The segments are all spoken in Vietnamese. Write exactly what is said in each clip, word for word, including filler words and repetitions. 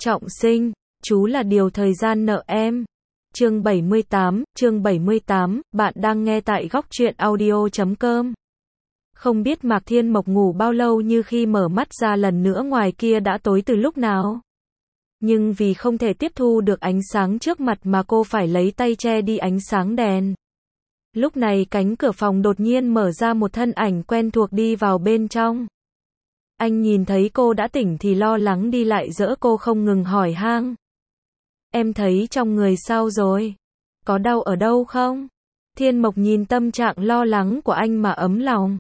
Trọng sinh, chú là điều thời gian nợ em. Chương bảy mươi tám, chương bảy mươi tám, bạn đang nghe tại góc truyện audio chấm com. Không biết Mạc Thiên Mộc ngủ bao lâu, như khi mở mắt ra lần nữa ngoài kia đã tối từ lúc nào. Nhưng vì không thể tiếp thu được ánh sáng trước mặt mà cô phải lấy tay che đi ánh sáng đèn. Lúc này cánh cửa phòng đột nhiên mở ra, một thân ảnh quen thuộc đi vào bên trong. Anh nhìn thấy cô đã tỉnh thì lo lắng đi lại dỡ cô, không ngừng hỏi han. Em thấy trong người sao rồi? Có đau ở đâu không? Thiên Mộc nhìn tâm trạng lo lắng của anh mà ấm lòng.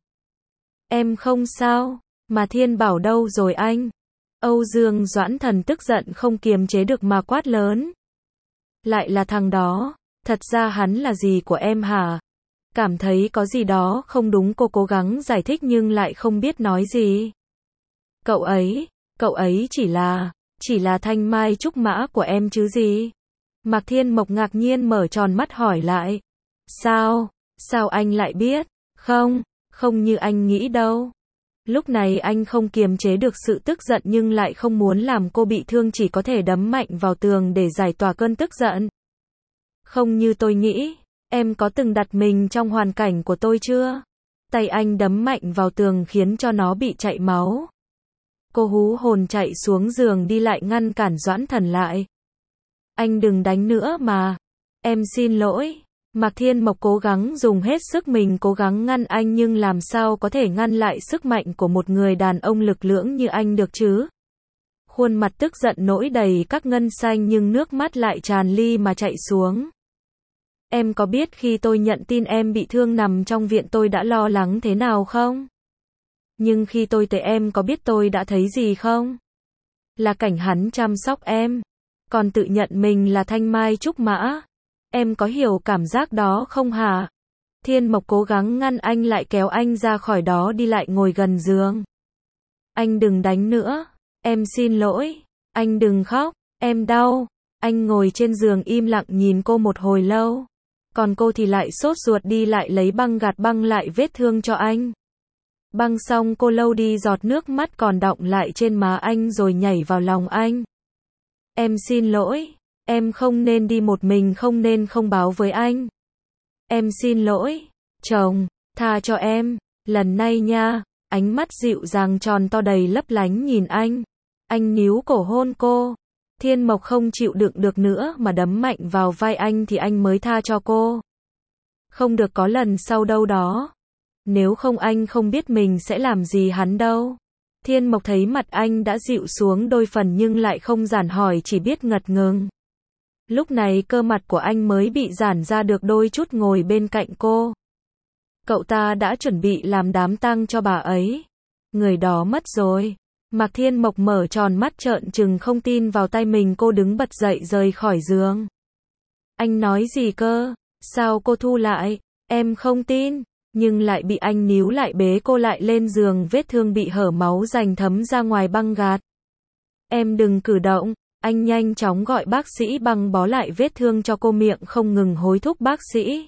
Em không sao, mà Thiên bảo đâu rồi anh? Âu Dương Doãn Thần tức giận không kiềm chế được mà quát lớn. Lại là thằng đó, thật ra hắn là gì của em hả? Cảm thấy có gì đó không đúng, cô cố gắng giải thích nhưng lại không biết nói gì. Cậu ấy, cậu ấy chỉ là, chỉ là thanh mai trúc mã của em chứ gì? Mạc Thiên Mộc ngạc nhiên mở tròn mắt hỏi lại. Sao, sao anh lại biết? Không, không như anh nghĩ đâu. Lúc này anh không kiềm chế được sự tức giận nhưng lại không muốn làm cô bị thương, chỉ có thể đấm mạnh vào tường để giải tỏa cơn tức giận. Không như tôi nghĩ, em có từng đặt mình trong hoàn cảnh của tôi chưa? Tay anh đấm mạnh vào tường khiến cho nó bị chảy máu. Cô hú hồn chạy xuống giường đi lại ngăn cản Doãn Thần lại. Anh đừng đánh nữa mà. Em xin lỗi. Mạc Thiên Mộc cố gắng dùng hết sức mình cố gắng ngăn anh, nhưng làm sao có thể ngăn lại sức mạnh của một người đàn ông lực lưỡng như anh được chứ? Khuôn mặt tức giận nổi đầy các ngân xanh nhưng nước mắt lại tràn ly mà chạy xuống. Em có biết khi tôi nhận tin em bị thương nằm trong viện tôi đã lo lắng thế nào không? Nhưng khi tôi tới em có biết tôi đã thấy gì không? Là cảnh hắn chăm sóc em, còn tự nhận mình là thanh mai trúc mã. Em có hiểu cảm giác đó không hả? Thiên Mộc cố gắng ngăn anh lại, kéo anh ra khỏi đó đi lại ngồi gần giường. Anh đừng đánh nữa. Em xin lỗi. Anh đừng khóc. Em đau. Anh ngồi trên giường im lặng nhìn cô một hồi lâu. Còn cô thì lại sốt ruột đi lại lấy băng gạt băng lại vết thương cho anh. Băng xong cô lau đi giọt nước mắt còn đọng lại trên má anh rồi nhảy vào lòng anh. Em xin lỗi. Em không nên đi một mình, không nên không báo với anh. Em xin lỗi. Chồng, tha cho em. Lần này nha. Ánh mắt dịu dàng tròn to đầy lấp lánh nhìn anh. Anh níu cổ hôn cô. Thiên Mộc không chịu đựng được nữa mà đấm mạnh vào vai anh thì anh mới tha cho cô. Không được có lần sau đâu đó. Nếu không anh không biết mình sẽ làm gì hắn đâu. Thiên Mộc thấy mặt anh đã dịu xuống đôi phần nhưng lại không giản hỏi, chỉ biết ngật ngừng. Lúc này cơ mặt của anh mới bị giãn ra được đôi chút, ngồi bên cạnh cô. Cậu ta đã chuẩn bị làm đám tang cho bà ấy. Người đó mất rồi. Mạc Thiên Mộc mở tròn mắt trợn trừng không tin vào tay mình, cô đứng bật dậy rời khỏi giường. Anh nói gì cơ? Sao cô thu lại? Em không tin. Nhưng lại bị anh níu lại bế cô lại lên giường, vết thương bị hở máu rành thấm ra ngoài băng gạt. Em đừng cử động. Anh nhanh chóng gọi bác sĩ băng bó lại vết thương cho cô, miệng không ngừng hối thúc bác sĩ.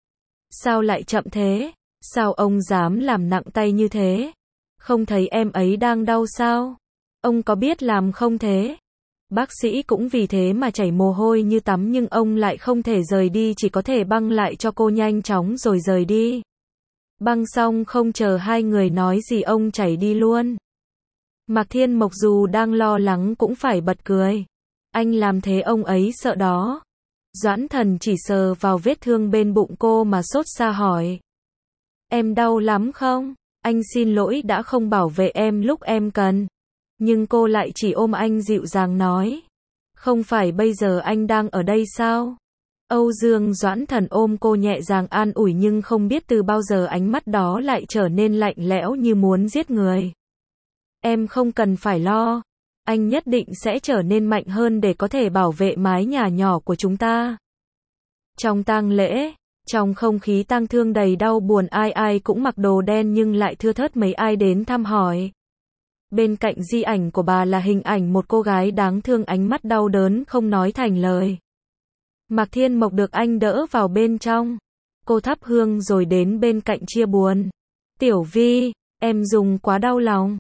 Sao lại chậm thế? Sao ông dám làm nặng tay như thế? Không thấy em ấy đang đau sao? Ông có biết làm không thế? Bác sĩ cũng vì thế mà chảy mồ hôi như tắm, nhưng ông lại không thể rời đi, chỉ có thể băng lại cho cô nhanh chóng rồi rời đi. Băng xong không chờ hai người nói gì ông chảy đi luôn. Mạc Thiên Mộc dù đang lo lắng cũng phải bật cười. Anh làm thế ông ấy sợ đó. Doãn Thần chỉ sờ vào vết thương bên bụng cô mà sốt xa hỏi. Em đau lắm không? Anh xin lỗi đã không bảo vệ em lúc em cần. Nhưng cô lại chỉ ôm anh dịu dàng nói. Không phải bây giờ anh đang ở đây sao? Âu Dương Doãn Thần ôm cô nhẹ nhàng an ủi, nhưng không biết từ bao giờ ánh mắt đó lại trở nên lạnh lẽo như muốn giết người. Em không cần phải lo. Anh nhất định sẽ trở nên mạnh hơn để có thể bảo vệ mái nhà nhỏ của chúng ta. Trong tang lễ, trong không khí tang thương đầy đau buồn, ai ai cũng mặc đồ đen nhưng lại thưa thớt mấy ai đến thăm hỏi. Bên cạnh di ảnh của bà là hình ảnh một cô gái đáng thương, ánh mắt đau đớn không nói thành lời. Mạc Thiên Mộc được anh đỡ vào bên trong. Cô thắp hương rồi đến bên cạnh chia buồn. Tiểu Vi, em dùng quá đau lòng.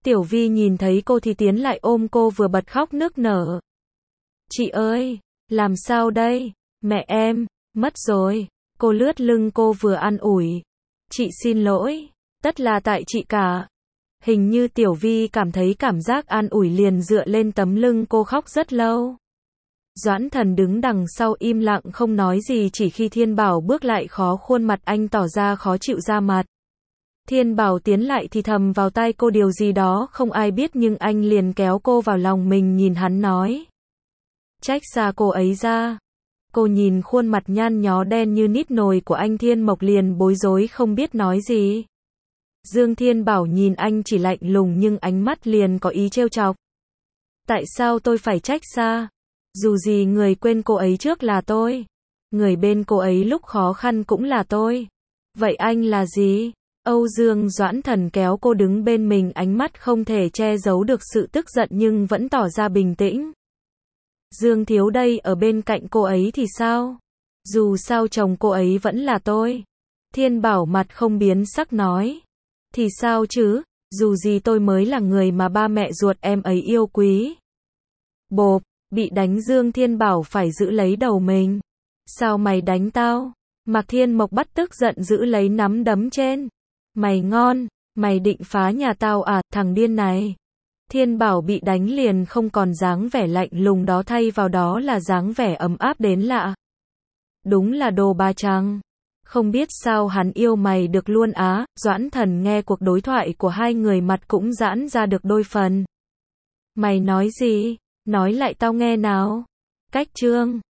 Tiểu Vi nhìn thấy cô thì tiến lại ôm cô vừa bật khóc nức nở. Chị ơi, làm sao đây? Mẹ em, mất rồi. Cô lướt lưng cô vừa an ủi. Chị xin lỗi, tất là tại chị cả. Hình như Tiểu Vi cảm thấy cảm giác an ủi liền dựa lên tấm lưng cô khóc rất lâu. Doãn Thần đứng đằng sau im lặng không nói gì, chỉ khi Thiên Bảo bước lại khó khuôn mặt anh tỏ ra khó chịu ra mặt. Thiên Bảo tiến lại thì thầm vào tai cô điều gì đó không ai biết, nhưng anh liền kéo cô vào lòng mình, nhìn hắn nói. Trách xa cô ấy ra. Cô nhìn khuôn mặt nhăn nhó đen như nít nồi của anh, Thiên Mộc liền bối rối không biết nói gì. Dương Thiên Bảo nhìn anh chỉ lạnh lùng nhưng ánh mắt liền có ý trêu chọc. Tại sao tôi phải trách xa? Dù gì người quên cô ấy trước là tôi. Người bên cô ấy lúc khó khăn cũng là tôi. Vậy anh là gì? Âu Dương. Doãn Thần kéo cô đứng bên mình, ánh mắt không thể che giấu được sự tức giận nhưng vẫn tỏ ra bình tĩnh. Dương Thiếu đây ở bên cạnh cô ấy thì sao? Dù sao chồng cô ấy vẫn là tôi. Thiên Bảo mặt không biến sắc nói. Thì sao chứ, dù gì tôi mới là người mà ba mẹ ruột em ấy yêu quý. Bộp, bị đánh Dương Thiên Bảo phải giữ lấy đầu mình. Sao mày đánh tao? Mạc Thiên Mộc bắt tức giận giữ lấy nắm đấm trên. Mày ngon, mày định phá nhà tao à, thằng điên này. Thiên Bảo bị đánh liền không còn dáng vẻ lạnh lùng đó, thay vào đó là dáng vẻ ấm áp đến lạ. Đúng là đồ ba trăng. Không biết sao hắn yêu mày được luôn á. Doãn Thần nghe cuộc đối thoại của hai người, mặt cũng giãn ra được đôi phần. Mày nói gì? Nói lại tao nghe nào. Cách chương